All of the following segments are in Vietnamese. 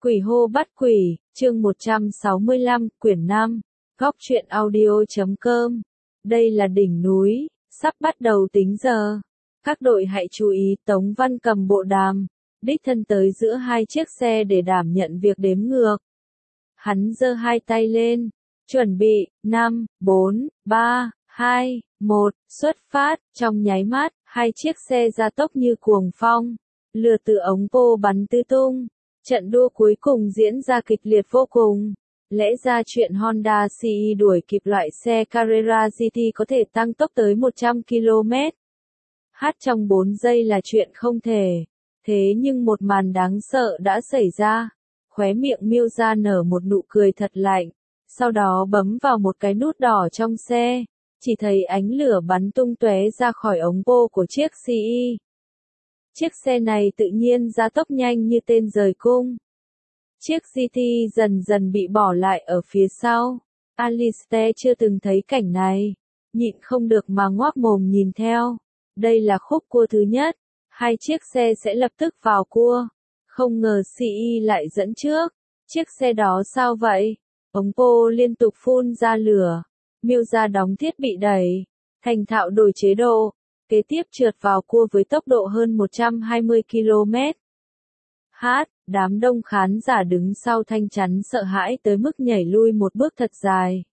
Quỷ hô bắt quỷ, chương 165, quyển 5, góc truyện audio.com. Đây là đỉnh núi, sắp bắt đầu tính giờ. Các đội hãy chú ý, Tống Văn cầm bộ đàm, đích thân tới giữa hai chiếc xe để đảm nhận việc đếm ngược. Hắn giơ hai tay lên, chuẩn bị, 5, 4, 3, 2, 1, xuất phát, trong nháy mắt, hai chiếc xe ra tốc như cuồng phong, lửa từ ống pô bắn tứ tung. Trận đua cuối cùng diễn ra kịch liệt vô cùng. Lẽ ra chuyện Honda CE đuổi kịp loại xe Carrera GT có thể tăng tốc tới 100 km/h trong 4 giây là chuyện không thể. Thế nhưng một màn đáng sợ đã xảy ra. Khóe miệng Miuza nở một nụ cười thật lạnh. Sau đó bấm vào một cái nút đỏ trong xe. Chỉ thấy ánh lửa bắn tung tóe ra khỏi ống pô của chiếc CE. Chiếc xe này tự nhiên gia tốc nhanh như tên rời cung. Chiếc GT dần dần bị bỏ lại ở phía sau. Alistair chưa từng thấy cảnh này. Nhịn không được mà ngoác mồm nhìn theo. Đây là khúc cua thứ nhất. Hai chiếc xe sẽ lập tức vào cua. Không ngờ CE lại dẫn trước. Chiếc xe đó sao vậy? Ống pô liên tục phun ra lửa. Miuza đóng thiết bị đẩy. Thành thạo đổi chế độ. Kế tiếp trượt vào cua với tốc độ hơn 120 km/h, đám đông khán giả đứng sau thanh chắn sợ hãi tới mức nhảy lui một bước thật dài.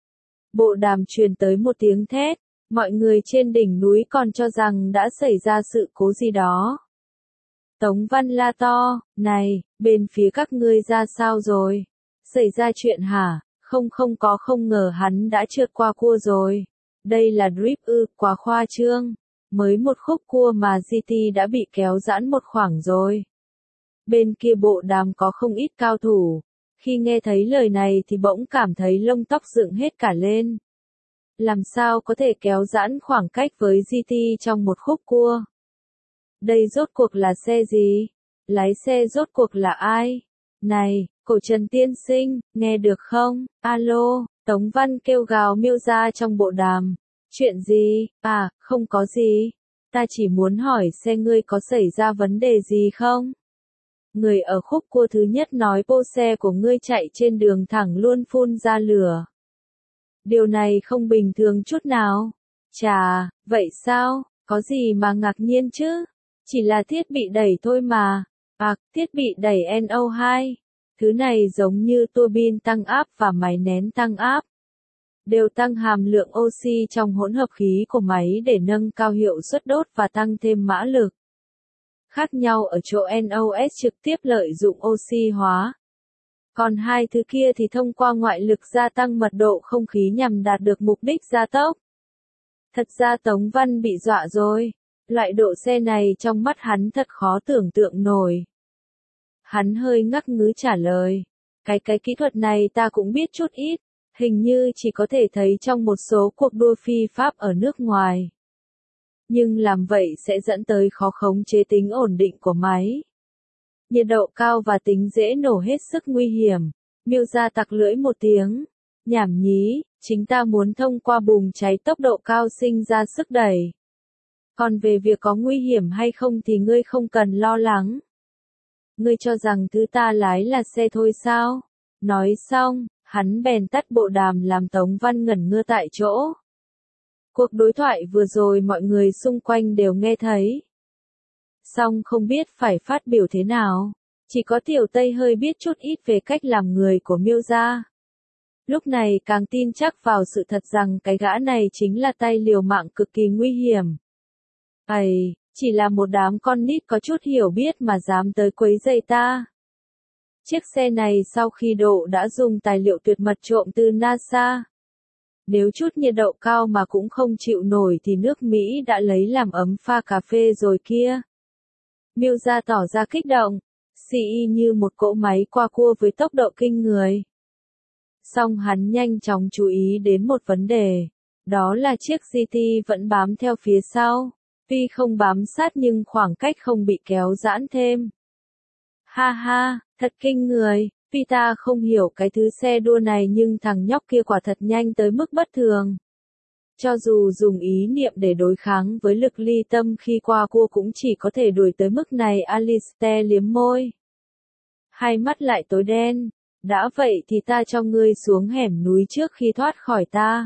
Bộ đàm truyền tới một tiếng thét, mọi người trên đỉnh núi còn cho rằng đã xảy ra sự cố gì đó. Tống Văn la to, này, bên phía các ngươi ra sao rồi? Xảy ra chuyện hả? Không ngờ hắn đã trượt qua cua rồi. Đây là drip ư, quá khoa trương. Mới một khúc cua mà GT đã bị kéo giãn một khoảng rồi. Bên kia bộ đàm có không ít cao thủ. Khi nghe thấy lời này thì bỗng cảm thấy lông tóc dựng hết cả lên. Làm sao có thể kéo giãn khoảng cách với GT trong một khúc cua? Đây rốt cuộc là xe gì? Lái xe rốt cuộc là ai? Này, cổ Trần tiên sinh, nghe được không? Alo, Tống Văn kêu gào Miuza trong bộ đàm. Chuyện gì? À, không có gì. Ta chỉ muốn hỏi xe ngươi có xảy ra vấn đề gì không? Người ở khúc cua thứ nhất nói pô xe của ngươi chạy trên đường thẳng luôn phun ra lửa. Điều này không bình thường chút nào. Chà, vậy sao? Có gì mà ngạc nhiên chứ? Chỉ là thiết bị đẩy thôi mà. À, thiết bị đẩy NO2. Thứ này giống như tua bin tăng áp và máy nén tăng áp. Đều tăng hàm lượng oxy trong hỗn hợp khí của máy để nâng cao hiệu suất đốt và tăng thêm mã lực. Khác nhau ở chỗ NOS trực tiếp lợi dụng oxy hóa. Còn hai thứ kia thì thông qua ngoại lực gia tăng mật độ không khí nhằm đạt được mục đích gia tốc. Thật ra Tống Văn bị dọa rồi. Loại độ xe này trong mắt hắn thật khó tưởng tượng nổi. Hắn hơi ngắc ngứ trả lời. Cái kỹ thuật này ta cũng biết chút ít. Hình như chỉ có thể thấy trong một số cuộc đua phi pháp ở nước ngoài. Nhưng làm vậy sẽ dẫn tới khó khống chế tính ổn định của máy. Nhiệt độ cao và tính dễ nổ hết sức nguy hiểm. Miuza tặc lưỡi một tiếng. Nhảm nhí, chính ta muốn thông qua bùng cháy tốc độ cao sinh ra sức đẩy. Còn về việc có nguy hiểm hay không thì ngươi không cần lo lắng. Ngươi cho rằng thứ ta lái là xe thôi sao? Nói xong. Hắn bèn tắt bộ đàm làm Tống Văn ngẩn ngơ tại chỗ. Cuộc đối thoại vừa rồi mọi người xung quanh đều nghe thấy. Song không biết phải phát biểu thế nào. Chỉ có Tiểu Tây hơi biết chút ít về cách làm người của Miuza. Lúc này càng tin chắc vào sự thật rằng cái gã này chính là tay liều mạng cực kỳ nguy hiểm. Ây, chỉ là một đám con nít có chút hiểu biết mà dám tới quấy rầy ta. Chiếc xe này sau khi độ đã dùng tài liệu tuyệt mật trộm từ NASA. Nếu chút nhiệt độ cao mà cũng không chịu nổi thì nước Mỹ đã lấy làm ấm pha cà phê rồi kia. Miuza tỏ ra kích động. CE như một cỗ máy qua cua với tốc độ kinh người. Song hắn nhanh chóng chú ý đến một vấn đề. Đó là chiếc GT vẫn bám theo phía sau. Tuy không bám sát nhưng khoảng cách không bị kéo giãn thêm. Ha ha, thật kinh người, vì ta không hiểu cái thứ xe đua này nhưng thằng nhóc kia quả thật nhanh tới mức bất thường. Cho dù dùng ý niệm để đối kháng với lực ly tâm khi qua cua cũng chỉ có thể đuổi tới mức này. Alistair liếm môi. hai mắt lại tối đen. Đã vậy thì ta cho ngươi xuống hẻm núi trước khi thoát khỏi ta.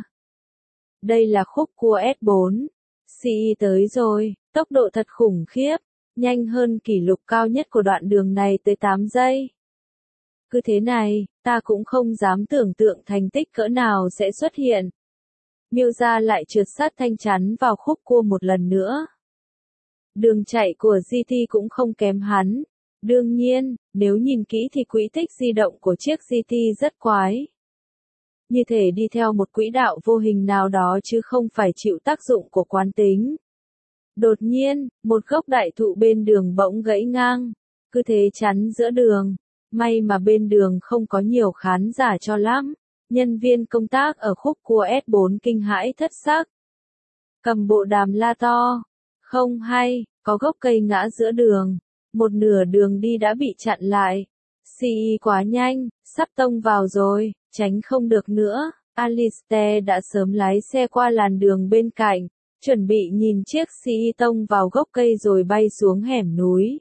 Đây là khúc cua S4. CE tới rồi, tốc độ thật khủng khiếp, nhanh hơn kỷ lục cao nhất của đoạn đường này tới 8 giây. Cứ thế này, ta cũng không dám tưởng tượng thành tích cỡ nào sẽ xuất hiện. Miuza lại trượt sát thanh chắn vào khúc cua một lần nữa. Đường chạy của GT cũng không kém hắn. Đương nhiên, nếu nhìn kỹ thì quỹ tích di động của chiếc GT rất quái. Như thể đi theo một quỹ đạo vô hình nào đó chứ không phải chịu tác dụng của quán tính. Đột nhiên, một gốc đại thụ bên đường bỗng gãy ngang, cứ thế chắn giữa đường. May mà bên đường không có nhiều khán giả cho lắm. Nhân viên công tác ở khúc cua S4 kinh hãi thất sắc. Cầm bộ đàm la to. Không hay, có gốc cây ngã giữa đường. Một nửa đường đi đã bị chặn lại. CE quá nhanh, sắp tông vào rồi, tránh không được nữa. Alistair đã sớm lái xe qua làn đường bên cạnh, chuẩn bị nhìn chiếc CE tông vào gốc cây rồi bay xuống hẻm núi.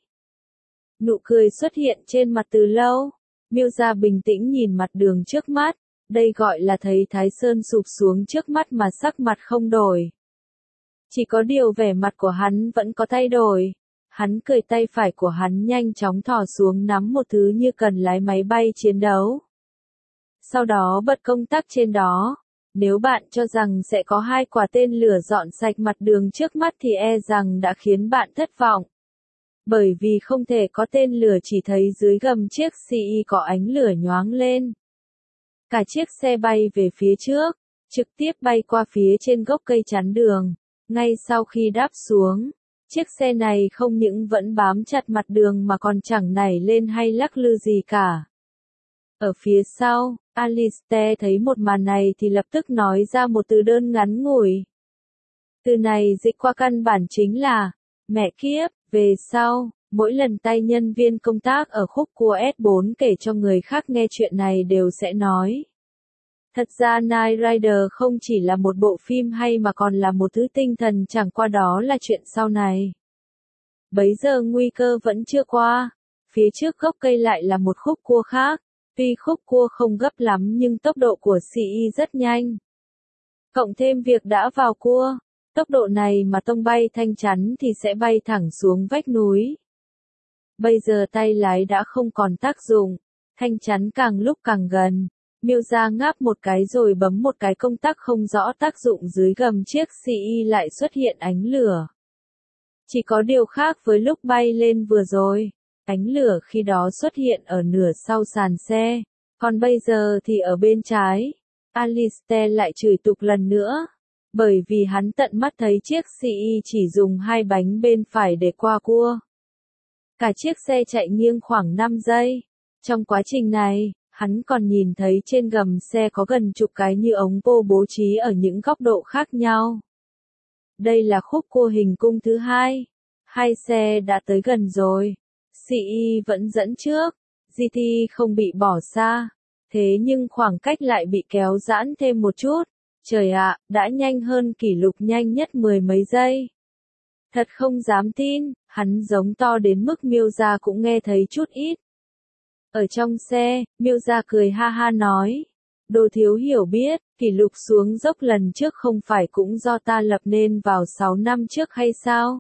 Nụ cười xuất hiện trên mặt từ lâu. Miuza bình tĩnh nhìn mặt đường trước mắt. Đây gọi là thấy Thái Sơn sụp xuống trước mắt mà sắc mặt không đổi. Chỉ có điều vẻ mặt của hắn vẫn có thay đổi. Hắn cười, tay phải của hắn nhanh chóng thò xuống nắm một thứ như cần lái máy bay chiến đấu. Sau đó bật công tắc trên đó. Nếu bạn cho rằng sẽ có 2 quả tên lửa dọn sạch mặt đường trước mắt thì e rằng đã khiến bạn thất vọng. Bởi vì không thể có tên lửa, chỉ thấy dưới gầm chiếc CE có ánh lửa nhoáng lên. Cả chiếc xe bay về phía trước, trực tiếp bay qua phía trên gốc cây chắn đường. Ngay sau khi đáp xuống, chiếc xe này không những vẫn bám chặt mặt đường mà còn chẳng nảy lên hay lắc lư gì cả. Ở phía sau, Alistair thấy một màn này thì lập tức nói ra một từ đơn ngắn ngủi. Từ này dịch qua căn bản chính là, mẹ kiếp. Về sau, mỗi lần tay nhân viên công tác ở khúc cua S4 kể cho người khác nghe chuyện này đều sẽ nói. Thật ra Knight Rider không chỉ là một bộ phim hay mà còn là một thứ tinh thần, chẳng qua đó là chuyện sau này. Bấy giờ nguy cơ vẫn chưa qua, phía trước gốc cây lại là một khúc cua khác. Tuy khúc cua không gấp lắm nhưng tốc độ của CE rất nhanh. Cộng thêm việc đã vào cua. Tốc độ này mà tông bay thanh chắn thì sẽ bay thẳng xuống vách núi. Bây giờ tay lái đã không còn tác dụng, thanh chắn càng lúc càng gần. Miuza ngáp một cái rồi bấm một cái công tắc không rõ tác dụng, dưới gầm chiếc CE lại xuất hiện ánh lửa. Chỉ có điều khác với lúc bay lên vừa rồi, ánh lửa khi đó xuất hiện ở nửa sau sàn xe, còn bây giờ thì ở bên trái. Alistair lại chửi tục lần nữa. Bởi vì hắn tận mắt thấy chiếc CE chỉ dùng 2 bánh bên phải để qua cua. Cả chiếc xe chạy nghiêng khoảng 5 giây. Trong quá trình này, hắn còn nhìn thấy trên gầm xe có gần chục cái như ống pô bố trí ở những góc độ khác nhau. Đây là khúc cua hình cung thứ 2. 2 xe đã tới gần rồi. CE vẫn dẫn trước. GT không bị bỏ xa. Thế nhưng khoảng cách lại bị kéo giãn thêm một chút. Trời ạ, đã nhanh hơn kỷ lục nhanh nhất 10 mấy giây. Thật không dám tin, hắn giống to đến mức Miuza cũng nghe thấy chút ít. Ở trong xe, Miuza cười ha ha nói. Đồ thiếu hiểu biết, kỷ lục xuống dốc lần trước không phải cũng do ta lập nên vào 6 năm trước hay sao?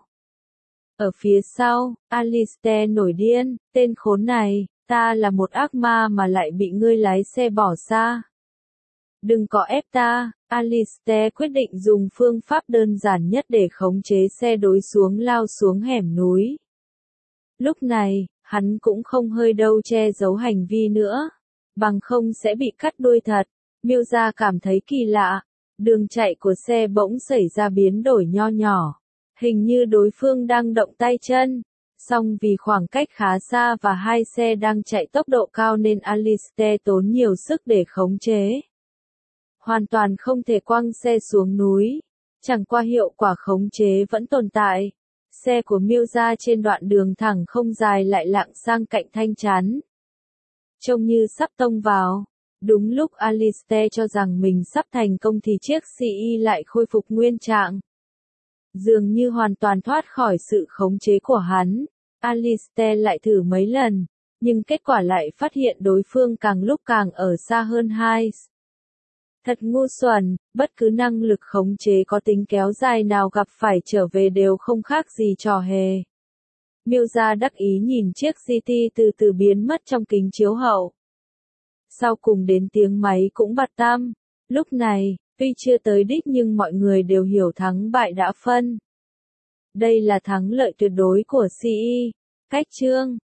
Ở phía sau, Alistair nổi điên, tên khốn này, ta là một ác ma mà lại bị ngươi lái xe bỏ xa. Đừng có ép ta. Alistair quyết định dùng phương pháp đơn giản nhất để khống chế xe đối xuống lao xuống hẻm núi. Lúc này, hắn cũng không hơi đâu che giấu hành vi nữa, bằng không sẽ bị cắt đuôi thật. Miuza cảm thấy kỳ lạ, đường chạy của xe bỗng xảy ra biến đổi nho nhỏ, hình như đối phương đang động tay chân. Song vì khoảng cách khá xa và 2 xe đang chạy tốc độ cao nên Alistair tốn nhiều sức để khống chế. Hoàn toàn không thể quăng xe xuống núi. Chẳng qua hiệu quả khống chế vẫn tồn tại. Xe của Miuza trên đoạn đường thẳng không dài lại lạng sang cạnh thanh chắn. Trông như sắp tông vào. Đúng lúc Alistair cho rằng mình sắp thành công thì chiếc CE lại khôi phục nguyên trạng. Dường như hoàn toàn thoát khỏi sự khống chế của hắn. Alistair lại thử mấy lần, nhưng kết quả lại phát hiện đối phương càng lúc càng ở xa hơn hai. Thật ngu xuẩn, bất cứ năng lực khống chế có tính kéo dài nào gặp phải trở về đều không khác gì trò hề. Miêu gia đắc ý nhìn chiếc GT từ từ biến mất trong kính chiếu hậu. Sau cùng đến tiếng máy cũng bật tăm. Lúc này, tuy chưa tới đích nhưng mọi người đều hiểu thắng bại đã phân. Đây là thắng lợi tuyệt đối của CE. Cách chương